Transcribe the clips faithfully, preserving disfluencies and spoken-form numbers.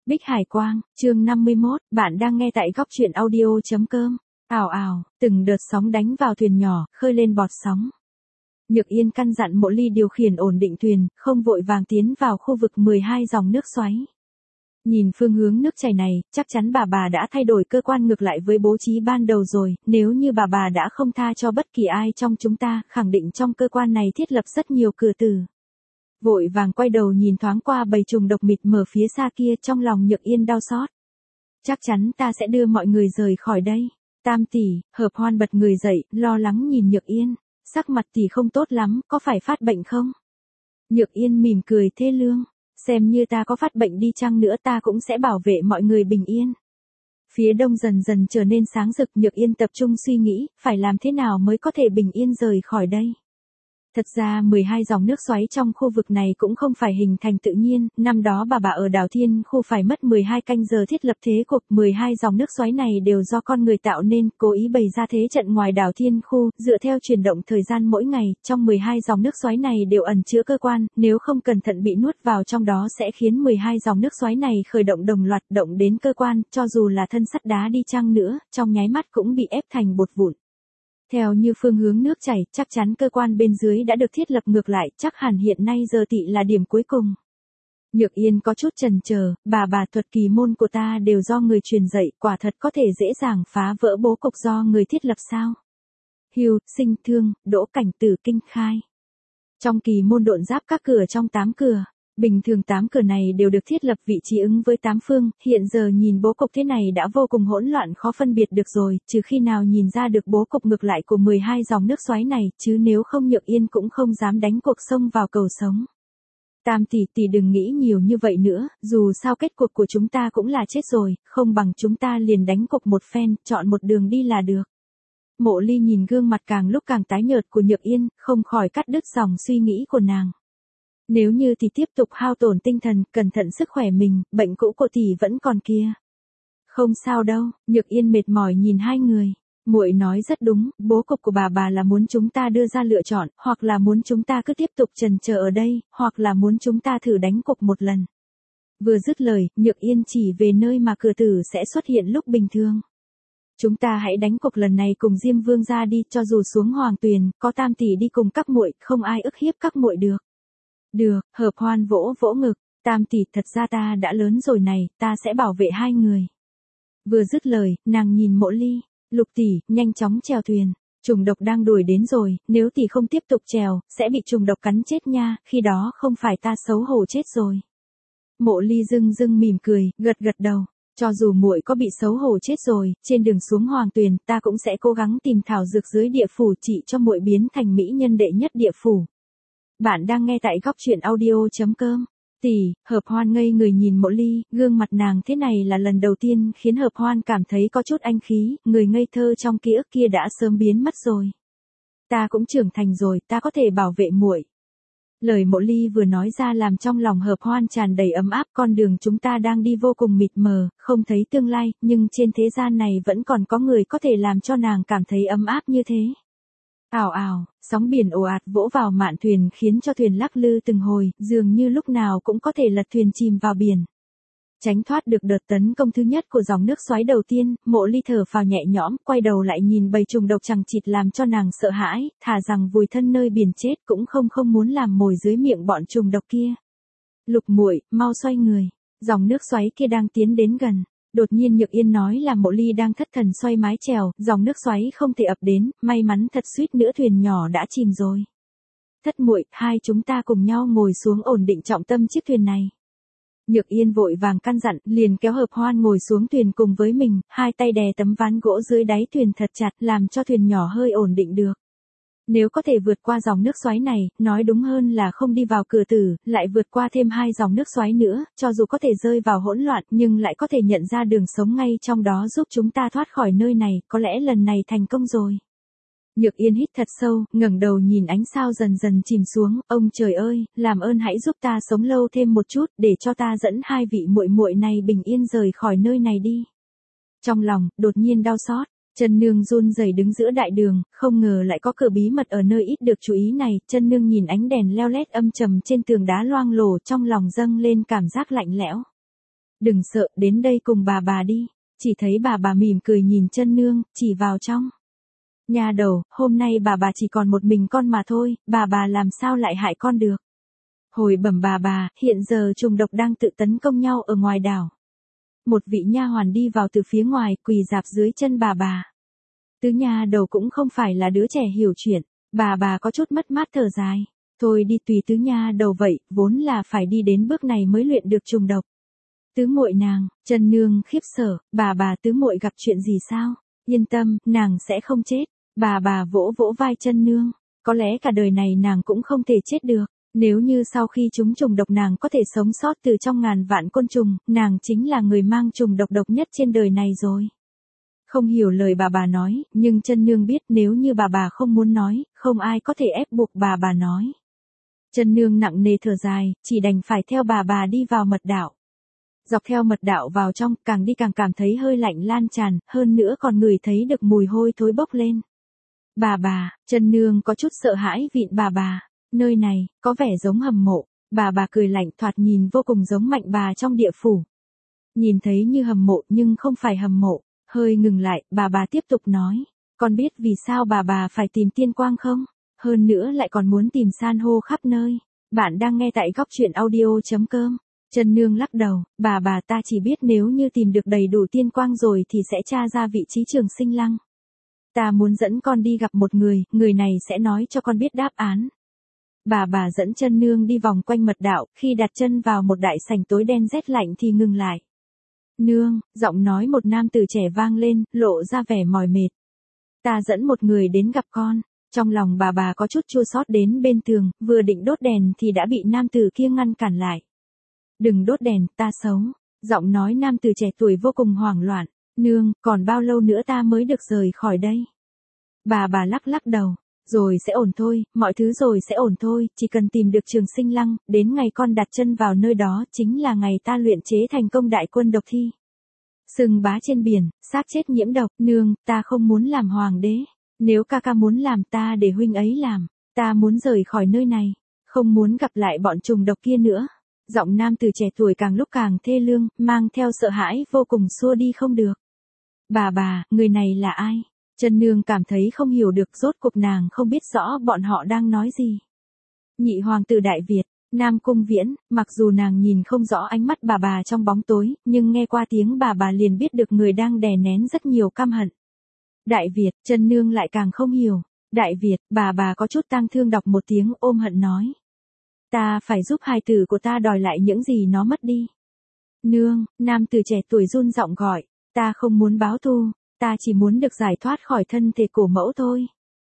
Bích Hải Quang, chương năm mươi mốt, bạn đang nghe tại góc truyện audio.com. Ào ào, từng đợt sóng đánh vào thuyền nhỏ, khơi lên bọt sóng. Nhược Yên căn dặn Mộ Ly điều khiển ổn định thuyền, không vội vàng tiến vào khu vực mười hai dòng nước xoáy. Nhìn phương hướng nước chảy này, chắc chắn bà bà đã thay đổi cơ quan ngược lại với bố trí ban đầu rồi, nếu như bà bà đã không tha cho bất kỳ ai trong chúng ta, khẳng định trong cơ quan này thiết lập rất nhiều cửa tử. Vội vàng quay đầu nhìn thoáng qua bầy trùng độc mịt mờ phía xa kia, trong lòng Nhược Yên đau xót. Chắc chắn ta sẽ đưa mọi người rời khỏi đây. Tam tỷ, Hợp Hoan bật người dậy, lo lắng nhìn Nhược Yên. Sắc mặt tỷ không tốt lắm, có phải phát bệnh không? Nhược Yên mỉm cười thê lương. Xem như ta có phát bệnh đi chăng nữa ta cũng sẽ bảo vệ mọi người bình yên. Phía đông dần dần trở nên sáng rực, Nhược Yên tập trung suy nghĩ, phải làm thế nào mới có thể bình yên rời khỏi đây. Thật ra mười hai dòng nước xoáy trong khu vực này cũng không phải hình thành tự nhiên, năm đó bà bà ở đảo Thiên Khu phải mất mười hai canh giờ thiết lập thế cục, mười hai dòng nước xoáy này đều do con người tạo nên, cố ý bày ra thế trận ngoài đảo Thiên Khu, dựa theo chuyển động thời gian mỗi ngày, trong mười hai dòng nước xoáy này đều ẩn chứa cơ quan, nếu không cẩn thận bị nuốt vào trong đó sẽ khiến mười hai dòng nước xoáy này khởi động đồng loạt, động đến cơ quan, cho dù là thân sắt đá đi chăng nữa, trong nháy mắt cũng bị ép thành bột vụn. Theo như phương hướng nước chảy, chắc chắn cơ quan bên dưới đã được thiết lập ngược lại, chắc hẳn hiện nay giờ tị là điểm cuối cùng. Nhược Yên có chút chần chờ, bà bà thuật kỳ môn của ta đều do người truyền dạy, quả thật có thể dễ dàng phá vỡ bố cục do người thiết lập sao? Hưu, Sinh Thương, Đỗ Cảnh Tử Kinh Khai. Trong kỳ môn độn giáp các cửa trong tám cửa. Bình thường tám cửa này đều được thiết lập vị trí ứng với tám phương, hiện giờ nhìn bố cục thế này đã vô cùng hỗn loạn khó phân biệt được rồi, trừ khi nào nhìn ra được bố cục ngược lại của mười hai dòng nước xoáy này, chứ nếu không Nhược Yên cũng không dám đánh cuộc xông vào cầu sống. Tam tỷ tỷ đừng nghĩ nhiều như vậy nữa, dù sao kết cục của chúng ta cũng là chết rồi, không bằng chúng ta liền đánh cuộc một phen, chọn một đường đi là được. Mộ Ly nhìn gương mặt càng lúc càng tái nhợt của Nhược Yên, không khỏi cắt đứt dòng suy nghĩ của nàng. Nếu như thì tiếp tục hao tổn tinh thần, cẩn thận sức khỏe mình, bệnh cũ của tỷ vẫn còn kia. Không sao đâu, Nhược Yên mệt mỏi nhìn hai người. Muội nói rất đúng, bố cục của bà bà là muốn chúng ta đưa ra lựa chọn, hoặc là muốn chúng ta cứ tiếp tục chần chờ ở đây, hoặc là muốn chúng ta thử đánh cuộc một lần. Vừa dứt lời, Nhược Yên chỉ về nơi mà cửa tử sẽ xuất hiện lúc bình thường. Chúng ta hãy đánh cuộc lần này cùng Diêm Vương ra đi, cho dù xuống Hoàng Tuyền, có Tam tỷ đi cùng các muội, không ai ức hiếp các muội được. Được, Hợp Hoan vỗ vỗ ngực, Tam tỷ, thật ra ta đã lớn rồi này, ta sẽ bảo vệ hai người. Vừa dứt lời, nàng nhìn Mộ Ly, Lục tỷ, nhanh chóng chèo thuyền, trùng độc đang đuổi đến rồi, nếu tỷ không tiếp tục chèo, sẽ bị trùng độc cắn chết nha, khi đó không phải ta xấu hổ chết rồi. Mộ Ly dưng dưng mỉm cười, gật gật đầu, cho dù muội có bị xấu hổ chết rồi, trên đường xuống Hoàng Tuyền, ta cũng sẽ cố gắng tìm thảo dược dưới địa phủ trị cho muội biến thành mỹ nhân đệ nhất địa phủ. Bạn đang nghe tại góc truyện audio.com. Tỷ, Hợp Hoan ngây người nhìn Mộ Ly, gương mặt nàng thế này là lần đầu tiên khiến Hợp Hoan cảm thấy có chút anh khí, người ngây thơ trong ký ức kia đã sớm biến mất rồi. Ta cũng trưởng thành rồi, ta có thể bảo vệ muội. Lời Mộ Ly vừa nói ra làm trong lòng Hợp Hoan tràn đầy ấm áp, con đường chúng ta đang đi vô cùng mịt mờ, không thấy tương lai, nhưng trên thế gian này vẫn còn có người có thể làm cho nàng cảm thấy ấm áp như thế. Ào ào, sóng biển ồ ạt vỗ vào mạn thuyền khiến cho thuyền lắc lư từng hồi, dường như lúc nào cũng có thể lật thuyền chìm vào biển. Tránh thoát được đợt tấn công thứ nhất của dòng nước xoáy đầu tiên, Mộ Ly thở phào nhẹ nhõm, quay đầu lại nhìn bầy trùng độc chằng chịt làm cho nàng sợ hãi, thà rằng vùi thân nơi biển chết cũng không không muốn làm mồi dưới miệng bọn trùng độc kia. Lục muội, mau xoay người, dòng nước xoáy kia đang tiến đến gần. Đột nhiên Nhược Yên nói là Mộ Ly đang thất thần xoay mái chèo, dòng nước xoáy không thể ập đến, may mắn thật suýt nữa thuyền nhỏ đã chìm rồi. Thất muội, hai chúng ta cùng nhau ngồi xuống ổn định trọng tâm chiếc thuyền này. Nhược Yên vội vàng căn dặn, liền kéo Hợp Hoan ngồi xuống thuyền cùng với mình, hai tay đè tấm ván gỗ dưới đáy thuyền thật chặt, làm cho thuyền nhỏ hơi ổn định được. Nếu có thể vượt qua dòng nước xoáy này, nói đúng hơn là không đi vào cửa tử, lại vượt qua thêm hai dòng nước xoáy nữa, cho dù có thể rơi vào hỗn loạn, nhưng lại có thể nhận ra đường sống ngay trong đó giúp chúng ta thoát khỏi nơi này, có lẽ lần này thành công rồi. Nhược Yên hít thật sâu, ngẩng đầu nhìn ánh sao dần dần chìm xuống, ông trời ơi, làm ơn hãy giúp ta sống lâu thêm một chút, để cho ta dẫn hai vị muội muội này bình yên rời khỏi nơi này đi. Trong lòng, đột nhiên đau xót. Chân nương run rẩy đứng giữa đại đường, không ngờ lại có cửa bí mật ở nơi ít được chú ý này, chân nương nhìn ánh đèn leo lét âm trầm trên tường đá loang lổ, trong lòng dâng lên cảm giác lạnh lẽo. Đừng sợ, đến đây cùng bà bà đi. Chỉ thấy bà bà mỉm cười nhìn chân nương, chỉ vào trong. Nha đầu, hôm nay bà bà chỉ còn một mình con mà thôi, bà bà làm sao lại hại con được. Hồi bẩm bà bà, hiện giờ trùng độc đang tự tấn công nhau ở ngoài đảo. Một vị nha hoàn đi vào từ phía ngoài, quỳ rạp dưới chân bà bà. Tứ nha đầu cũng không phải là đứa trẻ hiểu chuyện, bà bà có chút mất mát thở dài. Thôi đi, tùy tứ nha đầu vậy, vốn là phải đi đến bước này mới luyện được trùng độc. Tứ muội nàng, chân nương khiếp sợ, bà bà tứ muội gặp chuyện gì sao? Yên tâm, nàng sẽ không chết. Bà bà vỗ vỗ vai chân nương, có lẽ cả đời này nàng cũng không thể chết được. Nếu như sau khi chúng trùng độc nàng có thể sống sót từ trong ngàn vạn côn trùng, nàng chính là người mang trùng độc độc nhất trên đời này rồi. Không hiểu lời bà bà nói, nhưng chân nương biết nếu như bà bà không muốn nói, không ai có thể ép buộc bà bà nói. Chân nương nặng nề thở dài, chỉ đành phải theo bà bà đi vào mật đạo. Dọc theo mật đạo vào trong, càng đi càng cảm thấy hơi lạnh lan tràn, hơn nữa còn ngửi thấy được mùi hôi thối bốc lên. Bà bà, chân nương có chút sợ hãi vịn bà bà, nơi này, có vẻ giống hầm mộ. Bà bà cười lạnh, thoạt nhìn vô cùng giống mạnh bà trong địa phủ. Nhìn thấy như hầm mộ nhưng không phải hầm mộ, hơi ngừng lại, bà bà tiếp tục nói. Con biết vì sao bà bà phải tìm tiên quang không? Hơn nữa lại còn muốn tìm san hô khắp nơi. Bạn đang nghe tại góc truyện audio.com. Chân nương lắc đầu, bà bà ta chỉ biết nếu như tìm được đầy đủ tiên quang rồi thì sẽ tra ra vị trí Trường Sinh Lăng. Ta muốn dẫn con đi gặp một người, người này sẽ nói cho con biết đáp án. Bà bà dẫn chân nương đi vòng quanh mật đạo, khi đặt chân vào một đại sảnh tối đen rét lạnh thì ngừng lại. Nương, giọng nói một nam tử trẻ vang lên, lộ ra vẻ mỏi mệt. Ta dẫn một người đến gặp con. Trong lòng bà bà có chút chua xót, đến bên tường, vừa định đốt đèn thì đã bị nam tử kia ngăn cản lại. Đừng đốt đèn, ta xấu. Giọng nói nam tử trẻ tuổi vô cùng hoảng loạn. Nương, còn bao lâu nữa ta mới được rời khỏi đây? Bà bà lắc lắc đầu. Rồi sẽ ổn thôi, mọi thứ rồi sẽ ổn thôi, chỉ cần tìm được Trường Sinh Lăng, đến ngày con đặt chân vào nơi đó chính là ngày ta luyện chế thành công đại quân độc thi. Sừng bá trên biển, xác chết nhiễm độc, nương, ta không muốn làm hoàng đế. Nếu ca ca muốn làm ta để huynh ấy làm, ta muốn rời khỏi nơi này, không muốn gặp lại bọn trùng độc kia nữa. Giọng nam từ trẻ tuổi càng lúc càng thê lương, mang theo sợ hãi vô cùng xua đi không được. Bà bà, người này là ai? Chân nương cảm thấy không hiểu được, rốt cuộc nàng không biết rõ bọn họ đang nói gì. Nhị hoàng tử Đại Việt, Nam Cung Viễn, mặc dù nàng nhìn không rõ ánh mắt bà bà trong bóng tối, nhưng nghe qua tiếng bà bà liền biết được người đang đè nén rất nhiều căm hận. Đại Việt, chân nương lại càng không hiểu. Đại Việt, bà bà có chút tang thương đọc một tiếng ôm hận nói. Ta phải giúp hài tử của ta đòi lại những gì nó mất đi. Nương, nam tử trẻ tuổi run giọng gọi, ta không muốn báo thù, ta chỉ muốn được giải thoát khỏi thân thể cổ mẫu thôi.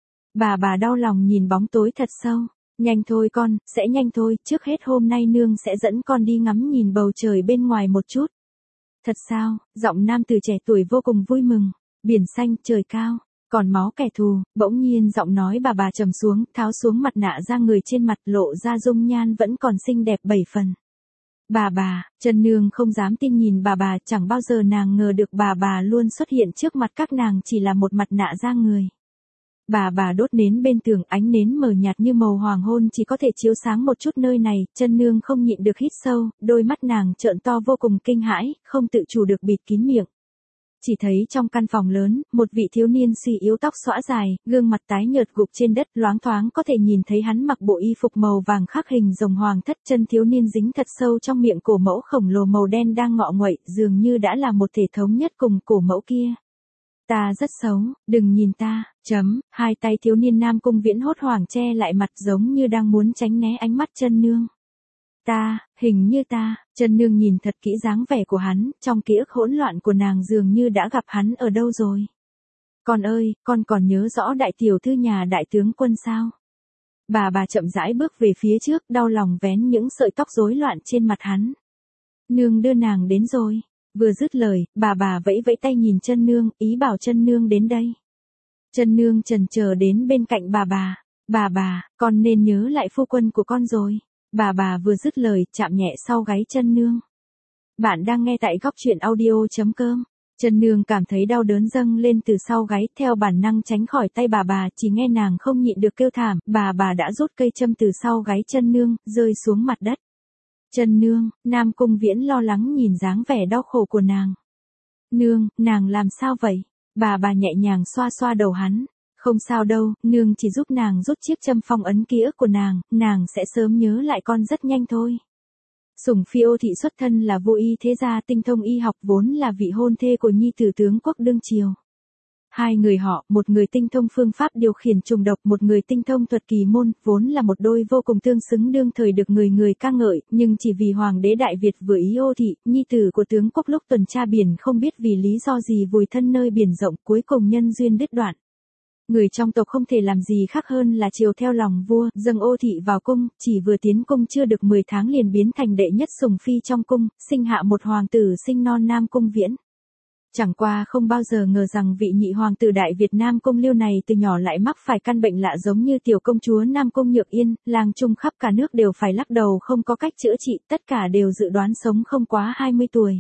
Bà bà đau lòng nhìn bóng tối thật sâu. Nhanh thôi con, sẽ nhanh thôi, trước hết hôm nay nương sẽ dẫn con đi ngắm nhìn bầu trời bên ngoài một chút. Thật sao? Giọng nam tử trẻ tuổi vô cùng vui mừng. Biển xanh, trời cao, còn máu kẻ thù. Bỗng nhiên giọng nói bà bà trầm xuống, tháo xuống mặt nạ ra, người trên mặt lộ ra dung nhan vẫn còn xinh đẹp bảy phần. Bà bà, chân nương không dám tin nhìn bà bà, chẳng bao giờ nàng ngờ được bà bà luôn xuất hiện trước mặt các nàng chỉ là một mặt nạ da người. Bà bà đốt nến bên tường, ánh nến mờ nhạt như màu hoàng hôn chỉ có thể chiếu sáng một chút nơi này, chân nương không nhịn được hít sâu, đôi mắt nàng trợn to vô cùng kinh hãi, không tự chủ được bịt kín miệng. Chỉ thấy trong căn phòng lớn, một vị thiếu niên suy yếu, tóc xõa dài, gương mặt tái nhợt gục trên đất, loáng thoáng có thể nhìn thấy hắn mặc bộ y phục màu vàng khắc hình rồng hoàng thất, chân thiếu niên dính thật sâu trong miệng cổ mẫu khổng lồ màu đen đang ngọ nguậy, dường như đã là một thể thống nhất cùng cổ mẫu kia. Ta rất xấu, đừng nhìn ta, chấm, hai tay thiếu niên Nam Cung Viễn hốt hoảng che lại mặt giống như đang muốn tránh né ánh mắt chân nương. Ta, hình như ta, chân nương nhìn thật kỹ dáng vẻ của hắn, trong ký ức hỗn loạn của nàng dường như đã gặp hắn ở đâu rồi. Con ơi, con còn nhớ rõ đại tiểu thư nhà đại tướng quân sao? Bà bà chậm rãi bước về phía trước, đau lòng vén những sợi tóc rối loạn trên mặt hắn. Nương đưa nàng đến rồi. Vừa dứt lời, bà bà vẫy vẫy tay nhìn chân nương, ý bảo chân nương đến đây. Chân nương chần chờ đến bên cạnh bà bà. Bà bà, con nên nhớ lại phu quân của con rồi. Bà bà vừa dứt lời, chạm nhẹ sau gáy chân nương. Bạn đang nghe tại góc truyện audio.com. Chân nương cảm thấy đau đớn dâng lên từ sau gáy, theo bản năng tránh khỏi tay bà bà, chỉ nghe nàng không nhịn được kêu thảm, bà bà đã rút cây châm từ sau gáy chân nương, rơi xuống mặt đất. Chân nương, Nam Cung Viễn lo lắng nhìn dáng vẻ đau khổ của nàng. Nương, nàng làm sao vậy? Bà bà nhẹ nhàng xoa xoa đầu hắn. Không sao đâu, nương chỉ giúp nàng rút chiếc châm phong ấn ký ức của nàng, nàng sẽ sớm nhớ lại con rất nhanh thôi. Sủng Phi Ô Thị xuất thân là vô y thế gia tinh thông y học, vốn là vị hôn thê của nhi tử tướng quốc đương triều. Hai người họ, một người tinh thông phương pháp điều khiển trùng độc, một người tinh thông thuật kỳ môn, vốn là một đôi vô cùng tương xứng, đương thời được người người ca ngợi, nhưng chỉ vì hoàng đế Đại Việt vừa ý Ô Thị, nhi tử của tướng quốc lúc tuần tra biển không biết vì lý do gì vùi thân nơi biển rộng, cuối cùng nhân duyên đứt đoạn. Người trong tộc không thể làm gì khác hơn là chiều theo lòng vua, dâng Ô Thị vào cung, chỉ vừa tiến cung chưa được mười tháng liền biến thành đệ nhất sủng phi trong cung, sinh hạ một hoàng tử sinh non Nam Cung Viễn. Chẳng qua không bao giờ ngờ rằng vị nhị hoàng tử Đại Việt Nam Cung Liêu này từ nhỏ lại mắc phải căn bệnh lạ giống như tiểu công chúa Nam Cung Nhược Yên, làng trung khắp cả nước đều phải lắc đầu không có cách chữa trị, tất cả đều dự đoán sống không quá hai mươi tuổi.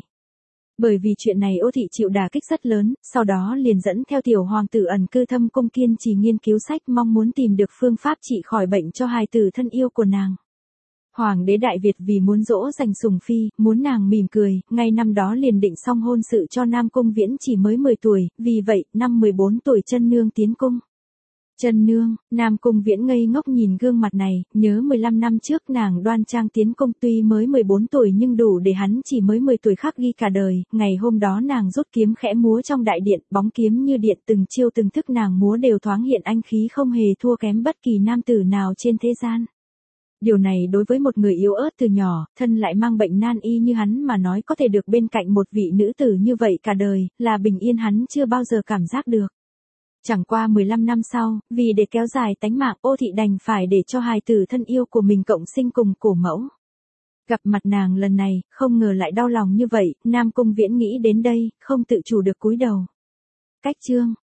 Bởi vì chuyện này Ô Thị chịu đả kích rất lớn, sau đó liền dẫn theo tiểu hoàng tử ẩn cư thâm cung kiên trì nghiên cứu sách, mong muốn tìm được phương pháp trị khỏi bệnh cho hài tử thân yêu của nàng. Hoàng đế Đại Việt vì muốn dỗ dành sủng phi, muốn nàng mỉm cười, ngay năm đó liền định xong hôn sự cho Nam Cung Viễn chỉ mới mười tuổi, vì vậy, năm mười bốn tuổi chân nương tiến cung. Chân nương, Nam Cung Viễn ngây ngốc nhìn gương mặt này, nhớ mười lăm năm trước nàng đoan trang tiến cung, tuy mới mười bốn tuổi nhưng đủ để hắn chỉ mới mười tuổi khắc ghi cả đời, ngày hôm đó nàng rút kiếm khẽ múa trong đại điện, bóng kiếm như điện, từng chiêu từng thức nàng múa đều thoáng hiện anh khí không hề thua kém bất kỳ nam tử nào trên thế gian. Điều này đối với một người yếu ớt từ nhỏ, thân lại mang bệnh nan y như hắn mà nói có thể được bên cạnh một vị nữ tử như vậy cả đời, là bình yên hắn chưa bao giờ cảm giác được. Chẳng qua mười lăm năm sau, vì để kéo dài tánh mạng, Ô Thị đành phải để cho hài tử thân yêu của mình cộng sinh cùng cổ mẫu. Gặp mặt nàng lần này, không ngờ lại đau lòng như vậy, Nam Cung Viễn nghĩ đến đây, không tự chủ được cúi đầu. Cách chương